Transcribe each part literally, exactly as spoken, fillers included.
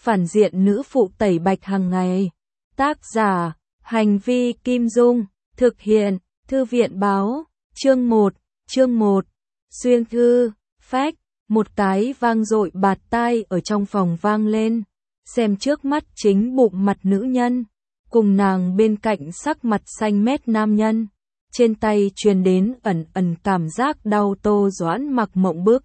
phản diện nữ phụ tẩy bạch hàng ngày. Tác giả, Hành vi Kim Dung, thực hiện, Thư viện báo, chương một, chương một, xuyên thư, phách, một cái vang dội bạt tai ở trong phòng vang lên, xem trước mắt chính bụng mặt nữ nhân, cùng nàng bên cạnh sắc mặt xanh mét nam nhân, trên tay truyền đến ẩn ẩn cảm giác đau. Tô Doãn Mặc mộng bức.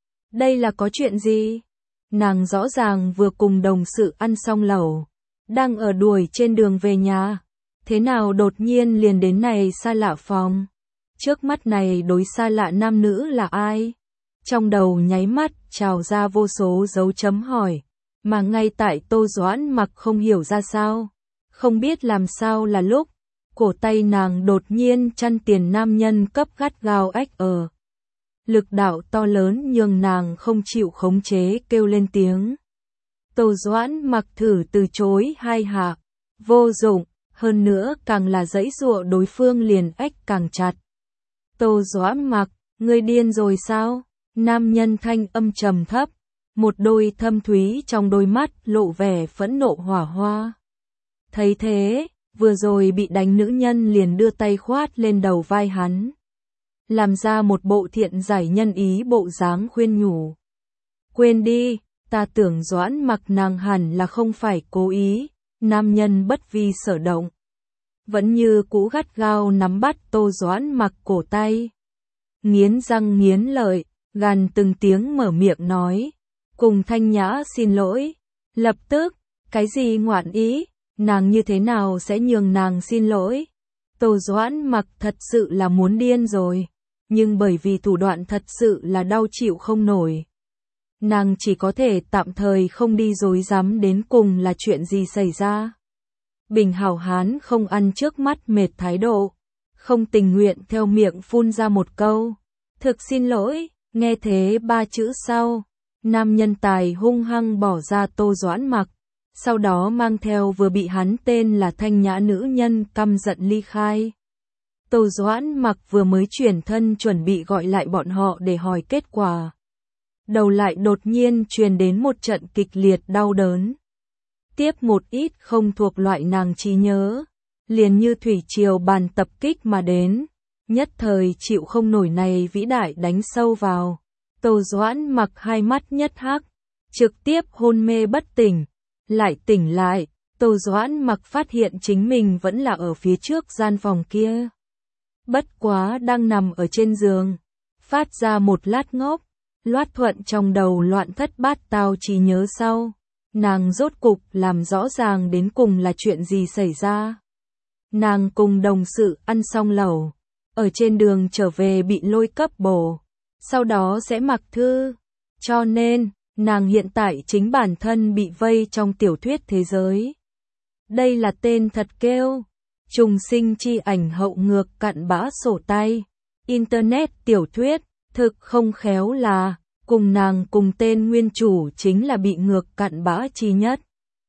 Đây là có chuyện gì? Nàng rõ ràng vừa cùng đồng sự ăn xong lẩu, đang ở đuổi trên đường về nhà, thế nào đột nhiên liền đến này xa lạ phòng? Trước mắt này đối xa lạ nam nữ là ai? Trong đầu nháy mắt trào ra vô số dấu chấm hỏi, mà ngay tại Tô Doãn Mặc không hiểu ra sao, không biết làm sao là lúc, cổ tay nàng đột nhiên chăn tiền nam nhân cấp gắt gao ách ở. Lực đạo to lớn nhường nàng không chịu khống chế kêu lên tiếng. Tô Doãn Mặc thử từ chối hai hạ, vô dụng, hơn nữa càng là giãy giụa đối phương liền ách càng chặt. Tô Doãn Mặc, ngươi điên rồi sao? Nam nhân thanh âm trầm thấp, một đôi thâm thúy trong đôi mắt lộ vẻ phẫn nộ hỏa hoa. Thấy thế, vừa rồi bị đánh nữ nhân liền đưa tay khoát lên đầu vai hắn, làm ra một bộ thiện giải nhân ý bộ dáng khuyên nhủ. Quên đi, ta tưởng Doãn Mặc nàng hẳn là không phải cố ý. Nam nhân bất vi sở động, vẫn như cũ gắt gao nắm bắt Tô Doãn Mặc cổ tay, nghiến răng nghiến lợi, gằn từng tiếng mở miệng nói, cùng Thanh Nhã xin lỗi. Lập tức, cái gì ngoạn ý, nàng như thế nào sẽ nhường nàng xin lỗi? Tô Doãn Mặc thật sự là muốn điên rồi, nhưng bởi vì thủ đoạn thật sự là đau chịu không nổi, nàng chỉ có thể tạm thời không đi dối dám đến cùng là chuyện gì xảy ra. Bình hảo hán không ăn trước mắt mệt thái độ, không tình nguyện theo miệng phun ra một câu, thực xin lỗi. Nghe thế ba chữ sau, nam nhân tài hung hăng bỏ ra Tô Doãn Mặc, sau đó mang theo vừa bị hắn tên là Thanh Nhã nữ nhân căm giận ly khai. Tô Doãn Mặc vừa mới chuyển thân chuẩn bị gọi lại bọn họ để hỏi kết quả, đầu lại đột nhiên truyền đến một trận kịch liệt đau đớn. Tiếp một ít không thuộc loại nàng trí nhớ, liền như thủy triều bàn tập kích mà đến, nhất thời chịu không nổi này vĩ đại đánh sâu vào. Tô Doãn Mặc hai mắt nhất hắc, trực tiếp hôn mê bất tỉnh, lại tỉnh lại, Tô Doãn Mặc phát hiện chính mình vẫn là ở phía trước gian phòng kia. Bất quá đang nằm ở trên giường, phát ra một lát ngốc, loát thuận trong đầu loạn thất bát tao trí nhớ sau, nàng rốt cục làm rõ ràng đến cùng là chuyện gì xảy ra. Nàng cùng đồng sự ăn xong lẩu, ở trên đường trở về bị lôi cấp bổ, sau đó sẽ mặc thư, cho nên, nàng hiện tại chính bản thân bị vây trong tiểu thuyết thế giới. Đây là tên thật kêu, trùng sinh chi ảnh hậu ngược cặn bã sổ tay, Internet tiểu thuyết, thực không khéo là, cùng nàng cùng tên nguyên chủ chính là bị ngược cặn bã chi nhất.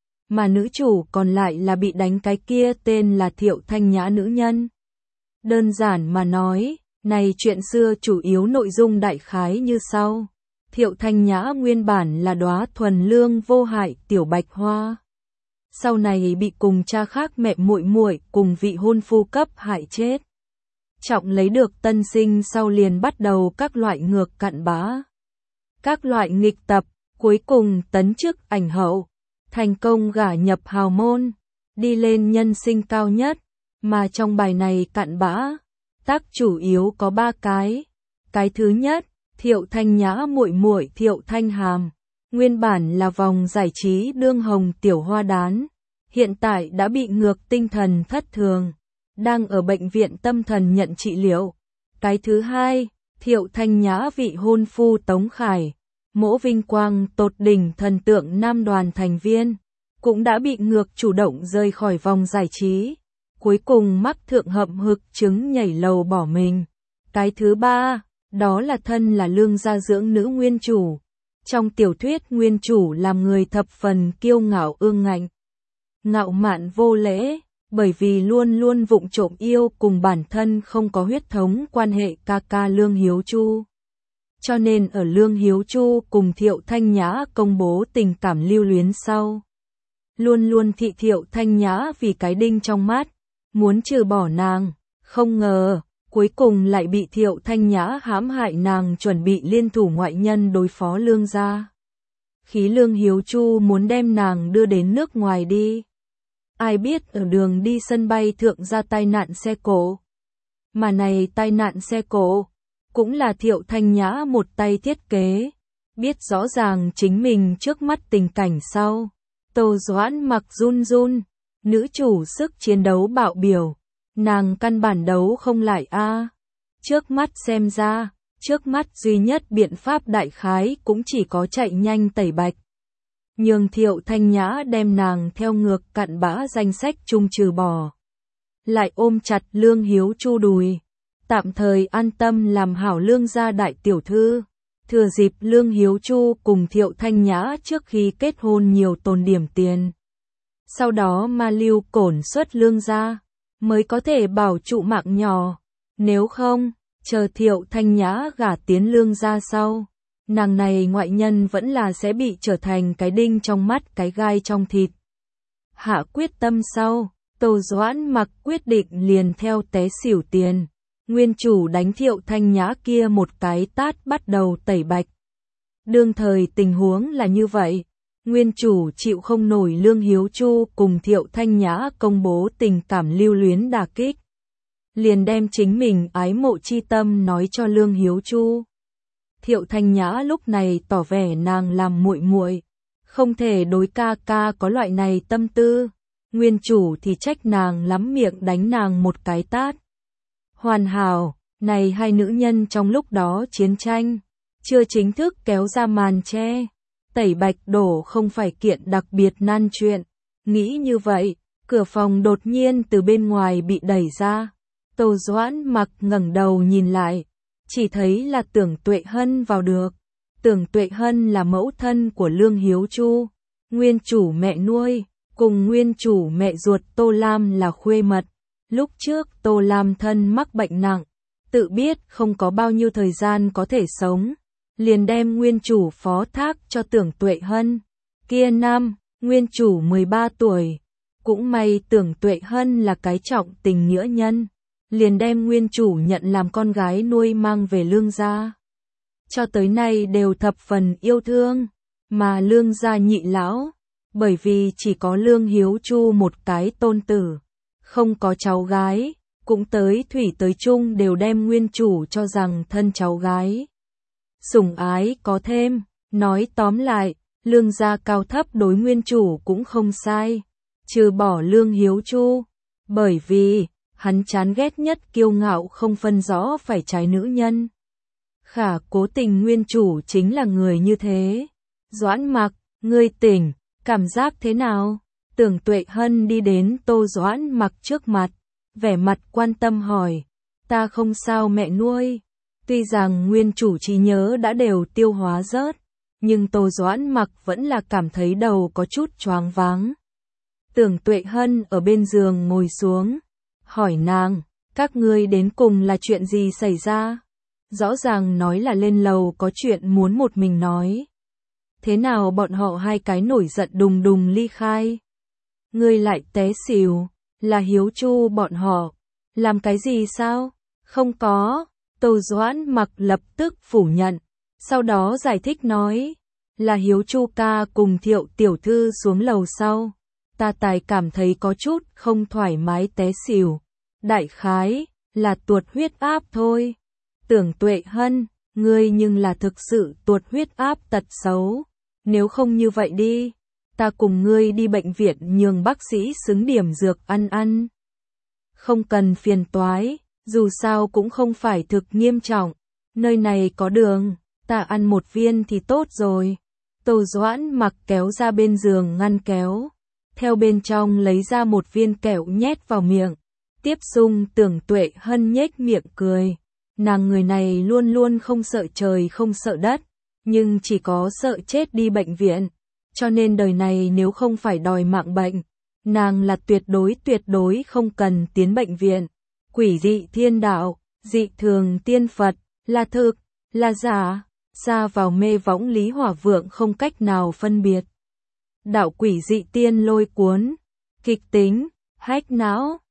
Mà nữ chủ còn lại là bị đánh cái kia tên là Thiệu Thanh Nhã nữ nhân. Đơn giản mà nói, này chuyện xưa chủ yếu nội dung đại khái như sau. Thiệu Thanh Nhã nguyên bản là đóa thuần lương vô hại tiểu bạch hoa. Sau này bị cùng cha khác mẹ muội muội cùng vị hôn phu cấp hại chết. Trọng lấy được tân sinh sau liền bắt đầu các loại ngược cặn bã, các loại nghịch tập, cuối cùng tấn chức ảnh hậu, thành công gả nhập hào môn, đi lên nhân sinh cao nhất. Mà trong bài này cặn bã, tác chủ yếu có ba cái. Cái thứ nhất, Thiệu Thanh Nhã muội muội Thiệu Thanh Hàm, nguyên bản là vòng giải trí đương hồng tiểu hoa đán, hiện tại đã bị ngược tinh thần thất thường, đang ở bệnh viện tâm thần nhận trị liệu. Cái thứ hai, Thiệu Thanh Nhã vị hôn phu Tống Khải, mỗ vinh quang tột đỉnh thần tượng nam đoàn thành viên, cũng đã bị ngược chủ động rời khỏi vòng giải trí, cuối cùng mắc thượng hậm hực chứng nhảy lầu bỏ mình. Cái thứ ba, đó là thân là lương gia dưỡng nữ nguyên chủ. Trong tiểu thuyết nguyên chủ làm người thập phần kiêu ngạo ương ngạnh, ngạo mạn vô lễ, bởi vì luôn luôn vụng trộm yêu cùng bản thân không có huyết thống quan hệ ca ca Lương Hiếu Chu. cho nên ở Lương Hiếu Chu cùng Thiệu Thanh Nhã công bố tình cảm lưu luyến sau, luôn luôn thị Thiệu Thanh Nhã vì cái đinh trong mắt, muốn trừ bỏ nàng, không ngờ, cuối cùng lại bị Thiệu Thanh Nhã hãm hại nàng chuẩn bị liên thủ ngoại nhân đối phó Lương gia. Khí Lương Hiếu Chu muốn đem nàng đưa đến nước ngoài đi. Ai biết ở đường đi sân bay thượng ra tai nạn xe cộ. Mà này tai nạn xe cộ, cũng là Thiệu Thanh Nhã một tay thiết kế. Biết rõ ràng chính mình trước mắt tình cảnh sau. Tô Doãn Mặc run run, nữ chủ sức chiến đấu bạo biểu. Nàng căn bản đấu không lại a. Trước mắt xem ra, trước mắt duy nhất biện pháp đại khái cũng chỉ có chạy nhanh tẩy bạch. Nhưng Thiệu Thanh Nhã đem nàng theo ngược cặn bã danh sách chung trừ bỏ. Lại ôm chặt Lương Hiếu Chu đùi. Tạm thời an tâm làm hảo Lương gia đại tiểu thư. Thừa dịp Lương Hiếu Chu cùng Thiệu Thanh Nhã trước khi kết hôn nhiều tồn điểm tiền. Sau đó ma lưu cổn xuất Lương gia, mới có thể bảo trụ mạng nhỏ. Nếu không, chờ Thiệu Thanh Nhã gả tiến Lương gia sau, nàng này ngoại nhân vẫn là sẽ bị trở thành cái đinh trong mắt, cái gai trong thịt. Hạ quyết tâm sau, Tô Doãn Mặc quyết định liền theo té xỉu tiền. Nguyên chủ đánh Thiệu Thanh Nhã kia một cái tát bắt đầu tẩy bạch. Đương thời tình huống là như vậy. Nguyên chủ chịu không nổi Lương Hiếu Chu cùng Thiệu Thanh Nhã công bố tình cảm lưu luyến đả kích. Liền đem chính mình ái mộ chi tâm nói cho Lương Hiếu Chu. Thiệu Thanh Nhã lúc này tỏ vẻ nàng làm muội muội, không thể đối ca ca có loại này tâm tư. Nguyên chủ thì trách nàng lắm miệng đánh nàng một cái tát. Hoàn hảo, này hai nữ nhân trong lúc đó chiến tranh, chưa chính thức kéo ra màn che. Tẩy bạch đổ không phải kiện đặc biệt nan chuyện. Nghĩ như vậy, cửa phòng đột nhiên từ bên ngoài bị đẩy ra. Tô Doãn Mặc ngẩng đầu nhìn lại, chỉ thấy là Tưởng Tuệ Hân vào được. Tưởng Tuệ Hân là mẫu thân của Lương Hiếu Chu, nguyên chủ mẹ nuôi, cùng nguyên chủ mẹ ruột Tô Lam là khuê mật. Lúc trước Tô Lam thân mắc bệnh nặng, tự biết không có bao nhiêu thời gian có thể sống, liền đem nguyên chủ phó thác cho Tưởng Tuệ Hân. Kia năm, nguyên chủ mười ba tuổi, cũng may Tưởng Tuệ Hân là cái trọng tình nghĩa nhân, liền đem nguyên chủ nhận làm con gái nuôi mang về Lương gia. Cho tới nay đều thập phần yêu thương, mà Lương gia nhị lão, bởi vì chỉ có Lương Hiếu Chu một cái tôn tử, không có cháu gái, cũng tới thủy tới chung đều đem nguyên chủ cho rằng thân cháu gái. Sủng ái có thêm, nói tóm lại, Lương gia cao thấp đối nguyên chủ cũng không sai, trừ bỏ Lương Hiếu Chu, bởi vì hắn chán ghét nhất kiêu ngạo không phân rõ phải trái nữ nhân. Khả cố tình nguyên chủ chính là người như thế. Doãn Mặc, ngươi tỉnh, cảm giác thế nào? Tưởng Tuệ Hân đi đến Tô Doãn Mặc trước mặt, vẻ mặt quan tâm hỏi. Ta không sao mẹ nuôi. Tuy rằng nguyên chủ trí nhớ đã đều tiêu hóa rớt, nhưng Tô Doãn Mặc vẫn là cảm thấy đầu có chút choáng váng. Tưởng Tuệ Hân ở bên giường ngồi xuống, hỏi nàng, các ngươi đến cùng là chuyện gì xảy ra? Rõ ràng nói là lên lầu có chuyện muốn một mình nói. Thế nào bọn họ hai cái nổi giận đùng đùng ly khai? Ngươi lại té xỉu, là Hiếu Chu bọn họ. Làm cái gì sao? Không có. Tô Doãn Mặc lập tức phủ nhận, sau đó giải thích nói, là Hiếu Chu ca cùng Thiệu tiểu thư xuống lầu sau. Ta tài cảm thấy có chút không thoải mái té xỉu. Đại khái, là tuột huyết áp thôi. Tưởng Tuệ Hân, ngươi nhưng là thực sự tuột huyết áp tật xấu. Nếu không như vậy đi, ta cùng ngươi đi bệnh viện nhường bác sĩ xứng điểm dược ăn ăn. Không cần phiền toái, dù sao cũng không phải thực nghiêm trọng. Nơi này có đường, ta ăn một viên thì tốt rồi. Tô Doãn Mặc kéo ra bên giường ngăn kéo, theo bên trong lấy ra một viên kẹo nhét vào miệng. Tiếp xung Tưởng Tuệ Hân nhếch miệng cười. Nàng người này luôn luôn không sợ trời không sợ đất, nhưng chỉ có sợ chết đi bệnh viện. Cho nên đời này nếu không phải đòi mạng bệnh, nàng là tuyệt đối tuyệt đối không cần tiến bệnh viện. Quỷ dị thiên đạo, dị thường tiên Phật, là thực, là giả. ra vào mê võng Lý Hỏa Vượng không cách nào phân biệt. Đạo quỷ dị tiên lôi cuốn, kịch tính, hách não.